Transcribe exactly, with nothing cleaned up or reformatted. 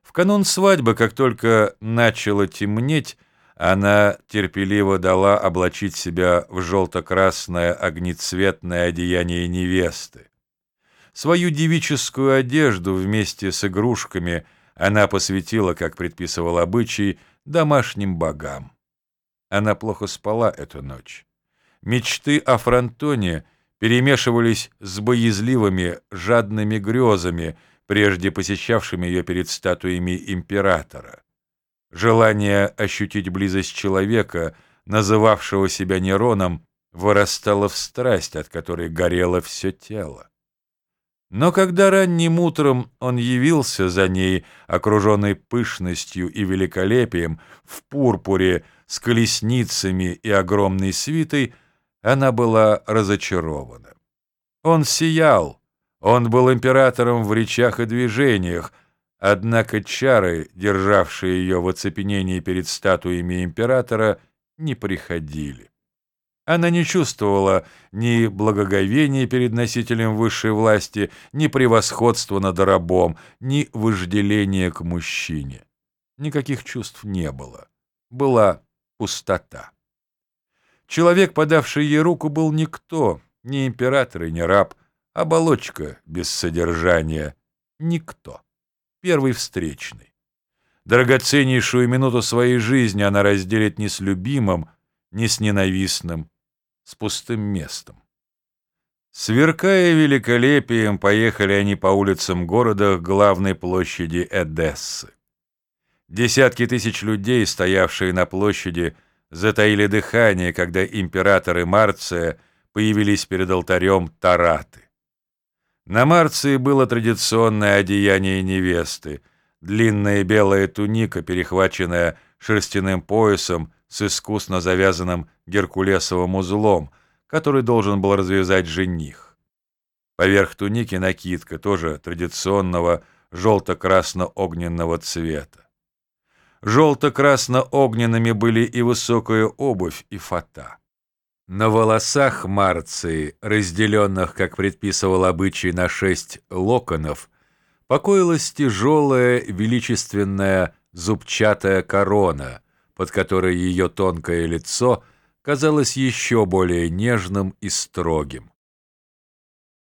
В канун свадьбы, как только начало темнеть, она терпеливо дала облачить себя в желто-красное огнецветное одеяние невесты. Свою девическую одежду вместе с игрушками она посвятила, как предписывал обычай, домашним богам. Она плохо спала эту ночь. Мечты о Фронтоне перемешивались с боязливыми, жадными грезами, прежде посещавшими ее перед статуями императора. Желание ощутить близость человека, называвшего себя Нероном, вырастало в страсть, от которой горело все тело. Но когда ранним утром он явился за ней, окруженный пышностью и великолепием, в пурпуре, с колесницами и огромной свитой, она была разочарована. Он сиял, он был императором в речах и движениях, однако чары, державшие ее в оцепенении перед статуями императора, не приходили. Она не чувствовала ни благоговения перед носителем высшей власти, ни превосходства над рабом, ни вожделения к мужчине. Никаких чувств не было. Была пустота. Человек, подавший ей руку, был никто, ни император и ни раб, оболочка без содержания, никто. Первый встречный. Драгоценнейшую минуту своей жизни она разделит не с любимым, не с ненавистным, с пустым местом. Сверкая великолепием, поехали они по улицам города к главной площади Эдессы. Десятки тысяч людей, стоявшие на площади, затаили дыхание, когда император и Марция появились перед алтарем Тараты. На Марции было традиционное одеяние невесты, длинная белая туника, перехваченная шерстяным поясом с искусно завязанным геркулесовым узлом, который должен был развязать жених. Поверх туники накидка, тоже традиционного желто-красно-огненного цвета. Желто-красно-огненными были и высокая обувь, и фата. На волосах Марции, разделенных, как предписывал обычай, на шесть локонов, покоилась тяжелая, величественная зубчатая корона, под которой ее тонкое лицо казалось еще более нежным и строгим.